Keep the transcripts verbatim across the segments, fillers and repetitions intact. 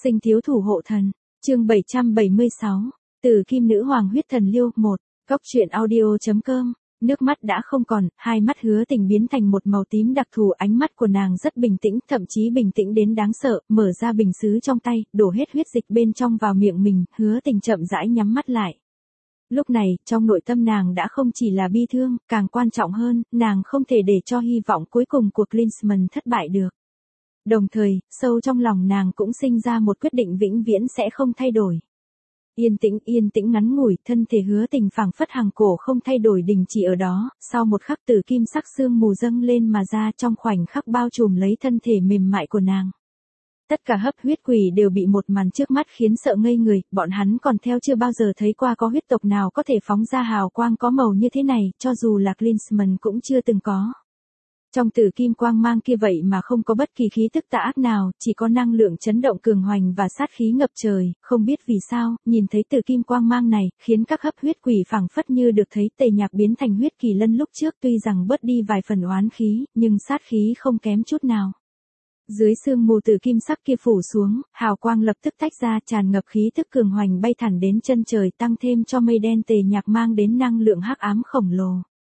Sinh thiếu thủ hộ thần, chương bảy trăm bảy mươi sáu, Từ Kim Nữ Hoàng huyết thần liêu, một, Cóc truyện audio.com, nước mắt đã không còn, hai mắt Hứa Tình biến thành một màu tím đặc thù, ánh mắt của nàng rất bình tĩnh, thậm chí bình tĩnh đến đáng sợ, mở ra bình sứ trong tay, đổ hết huyết dịch bên trong vào miệng mình, Hứa Tình chậm rãi nhắm mắt lại. Lúc này, trong nội tâm nàng đã không chỉ là bi thương, càng quan trọng hơn, nàng không thể để cho hy vọng cuối cùng của Klinsmann thất bại được. Đồng thời, sâu trong lòng nàng cũng sinh ra một quyết định vĩnh viễn sẽ không thay đổi. Yên tĩnh, yên tĩnh ngắn ngủi, thân thể Hứa Tình phảng phất hàng cổ không thay đổi đình chỉ ở đó, sau một khắc từ kim sắc sương mù dâng lên mà ra trong khoảnh khắc bao trùm lấy thân thể mềm mại của nàng. Tất cả hấp huyết quỷ đều bị một màn trước mắt khiến sợ ngây người, bọn hắn còn theo chưa bao giờ thấy qua có huyết tộc nào có thể phóng ra hào quang có màu như thế này, cho dù là Klinsmann cũng chưa từng có. Trong tử kim quang mang kia vậy mà không có bất kỳ khí tức tà ác nào, chỉ có năng lượng chấn động cường hoành và sát khí ngập trời, không biết vì sao, nhìn thấy tử kim quang mang này, khiến các hấp huyết quỷ phảng phất như được thấy Tề Nhạc biến thành huyết kỳ lân lúc trước, tuy rằng bớt đi vài phần oán khí, nhưng sát khí không kém chút nào. Dưới sương mù tử kim sắc kia phủ xuống, hào quang lập tức tách ra, tràn ngập khí tức cường hoành bay thẳng đến chân trời, tăng thêm cho mây đen Tề Nhạc mang đến năng lượng hắc ám khổng lồ.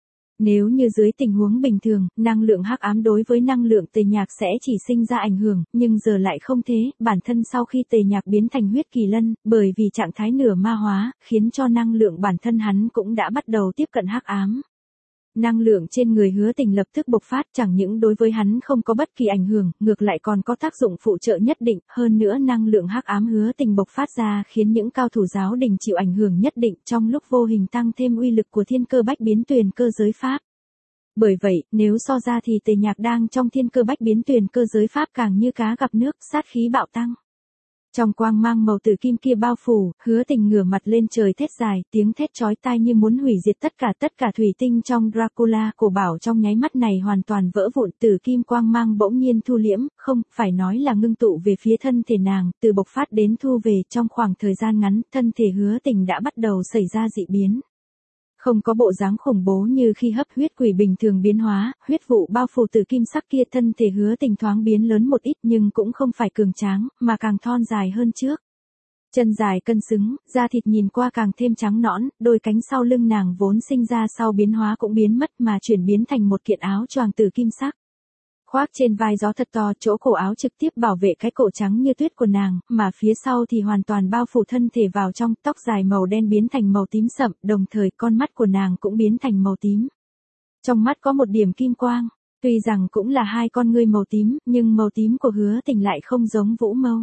Nếu như dưới tình huống bình thường, năng lượng hắc ám đối với năng lượng Tề Nhạc sẽ chỉ sinh ra ảnh hưởng, nhưng giờ lại không thế, bản thân sau khi Tề Nhạc biến thành huyết kỳ lân, bởi vì trạng thái nửa ma hóa, khiến cho năng lượng bản thân hắn cũng đã bắt đầu tiếp cận hắc ám. Năng lượng trên người Hứa Tình lập tức bộc phát, chẳng những đối với hắn không có bất kỳ ảnh hưởng, ngược lại còn có tác dụng phụ trợ nhất định, hơn nữa năng lượng hắc ám Hứa Tình bộc phát ra khiến những cao thủ giáo đình chịu ảnh hưởng nhất định, trong lúc vô hình tăng thêm uy lực của thiên cơ bách biến tuyền cơ giới pháp. Bởi vậy, nếu so ra thì Tề Nhạc đang trong thiên cơ bách biến tuyền cơ giới pháp càng như cá gặp nước, sát khí bạo tăng. Trong quang mang màu tử kim kia bao phủ, Hứa Tình ngửa mặt lên trời thét dài, tiếng thét chói tai như muốn hủy diệt tất cả tất cả thủy tinh trong Dracula cổ bảo trong nháy mắt này hoàn toàn vỡ vụn, tử kim quang mang bỗng nhiên thu liễm, không, phải nói là ngưng tụ về phía thân thể nàng, từ bộc phát đến thu về trong khoảng thời gian ngắn, thân thể Hứa Tình đã bắt đầu xảy ra dị biến. Không có bộ dáng khủng bố như khi hấp huyết quỷ bình thường biến hóa, huyết vụ bao phủ tử kim sắc kia, thân thể Hứa Tình thoáng biến lớn một ít nhưng cũng không phải cường tráng, mà càng thon dài hơn trước. Chân dài cân xứng, da thịt nhìn qua càng thêm trắng nõn, đôi cánh sau lưng nàng vốn sinh ra sau biến hóa cũng biến mất mà chuyển biến thành một kiện áo choàng tử kim sắc. Khoác trên vai gió thật to, chỗ cổ áo trực tiếp bảo vệ cái cổ trắng như tuyết của nàng, mà phía sau thì hoàn toàn bao phủ thân thể vào trong, tóc dài màu đen biến thành màu tím sậm, đồng thời con mắt của nàng cũng biến thành màu tím. Trong mắt có một điểm kim quang, tuy rằng cũng là hai con ngươi màu tím, nhưng màu tím của Hứa Tình lại không giống Vũ Mâu.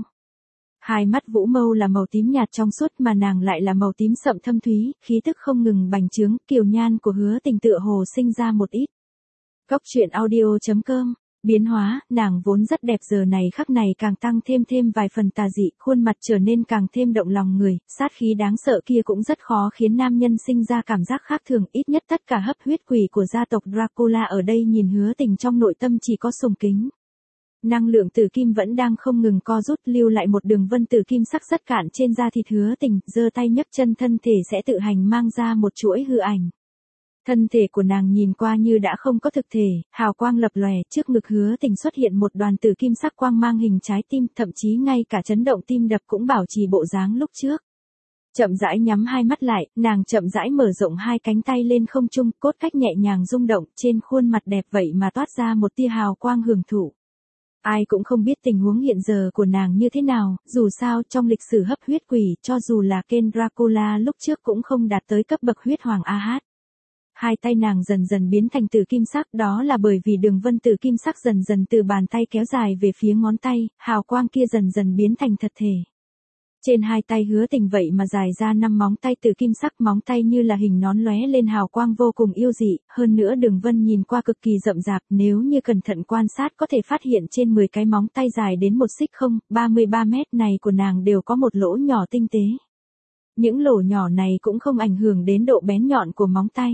Hai mắt Vũ Mâu là màu tím nhạt trong suốt mà nàng lại là màu tím sậm thâm thúy, khí tức không ngừng bành trướng, kiều nhan của Hứa Tình tựa hồ sinh ra một ít. Cóc truyện audio.com Biến hóa, nàng vốn rất đẹp giờ này khắc này càng tăng thêm thêm vài phần tà dị, khuôn mặt trở nên càng thêm động lòng người, sát khí đáng sợ kia cũng rất khó khiến nam nhân sinh ra cảm giác khác thường, ít nhất tất cả hấp huyết quỷ của gia tộc Dracula ở đây nhìn Hứa Tình trong nội tâm chỉ có sùng kính. Năng lượng tử kim vẫn đang không ngừng co rút, lưu lại một đường vân tử kim sắc rất cạn trên da thịt Hứa Tình, giơ tay nhấc chân thân thể sẽ tự hành mang ra một chuỗi hư ảnh. Thân thể của nàng nhìn qua như đã không có thực thể, hào quang lập lòe, trước ngực Hứa Tình xuất hiện một đoàn tử kim sắc quang mang hình trái tim, thậm chí ngay cả chấn động tim đập cũng bảo trì bộ dáng lúc trước. Chậm rãi nhắm hai mắt lại, nàng chậm rãi mở rộng hai cánh tay lên không trung, cốt cách nhẹ nhàng rung động, trên khuôn mặt đẹp vậy mà toát ra một tia hào quang hưởng thụ. Ai cũng không biết tình huống hiện giờ của nàng như thế nào, dù sao trong lịch sử hấp huyết quỷ, cho dù là Ken Dracula lúc trước cũng không đạt tới cấp bậc huyết hoàng a hát. Hai tay nàng dần dần biến thành tử kim sắc, đó là bởi vì đường vân tử kim sắc dần dần từ bàn tay kéo dài về phía ngón tay, hào quang kia dần dần biến thành thật thể. Trên hai tay Hứa Tình vậy mà dài ra năm móng tay tử kim sắc, móng tay như là hình nón lóe lên hào quang vô cùng yêu dị, hơn nữa đường vân nhìn qua cực kỳ rậm rạp, nếu như cẩn thận quan sát có thể phát hiện trên mười cái móng tay dài đến một xích không, ba mươi ba mét này của nàng đều có một lỗ nhỏ tinh tế. Những lỗ nhỏ này cũng không ảnh hưởng đến độ bén nhọn của móng tay.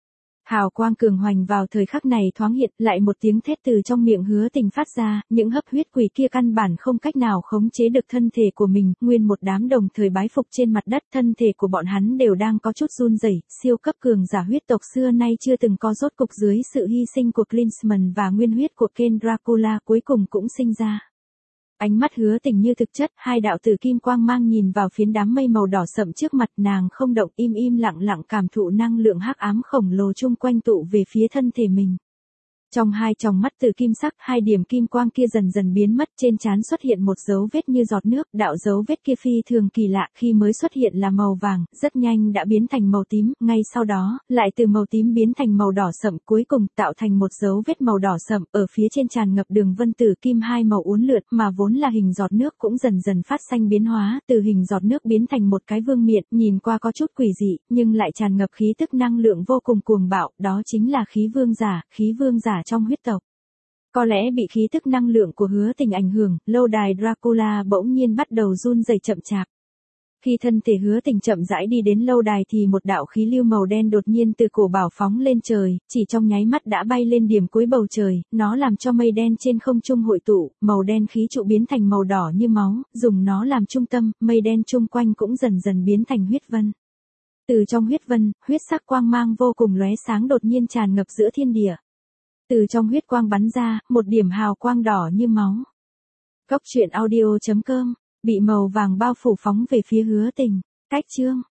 Hào quang cường hoành vào thời khắc này thoáng hiện, lại một tiếng thét từ trong miệng Hứa Tình phát ra, những hấp huyết quỷ kia căn bản không cách nào khống chế được thân thể của mình, nguyên một đám đồng thời bái phục trên mặt đất, thân thể của bọn hắn đều đang có chút run rẩy, siêu cấp cường giả huyết tộc xưa nay chưa từng có rốt cục dưới sự hy sinh của Klinsmann và nguyên huyết của Ken Dracula cuối cùng cũng sinh ra. Ánh mắt Hứa Tình như thực chất, hai đạo tử kim quang mang nhìn vào phiến đám mây màu đỏ sậm trước mặt, nàng không động, im im lặng lặng cảm thụ năng lượng hắc ám khổng lồ chung quanh tụ về phía thân thể mình. Trong hai tròng mắt tử kim sắc, hai điểm kim quang kia dần dần biến mất, trên trán xuất hiện một dấu vết như giọt nước, đạo dấu vết kia phi thường kỳ lạ, khi mới xuất hiện là màu vàng, rất nhanh đã biến thành màu tím, ngay sau đó, lại từ màu tím biến thành màu đỏ sậm, cuối cùng tạo thành một dấu vết màu đỏ sậm, ở phía trên tràn ngập đường vân tử kim hai màu uốn lượn, mà vốn là hình giọt nước cũng dần dần phát xanh biến hóa, từ hình giọt nước biến thành một cái vương miện, nhìn qua có chút quỷ dị, nhưng lại tràn ngập khí tức năng lượng vô cùng cuồng bạo, đó chính là khí vương giả, khí vương giả trong huyết tộc. Có lẽ bị khí tức năng lượng của Hứa Tình ảnh hưởng, lâu đài Dracula bỗng nhiên bắt đầu run rẩy chậm chạp. Khi thân thể Hứa Tình chậm rãi đi đến lâu đài thì một đạo khí lưu màu đen đột nhiên từ cổ bảo phóng lên trời, chỉ trong nháy mắt đã bay lên điểm cuối bầu trời, nó làm cho mây đen trên không trung hội tụ, màu đen khí trụ biến thành màu đỏ như máu, dùng nó làm trung tâm, mây đen chung quanh cũng dần dần biến thành huyết vân. Từ trong huyết vân, huyết sắc quang mang vô cùng lóe sáng đột nhiên tràn ngập giữa thiên địa. Từ trong huyết quang bắn ra, một điểm hào quang đỏ như máu. Góc truyện audio chấm com, bị màu vàng bao phủ phóng về phía Hứa Tình. Cách chương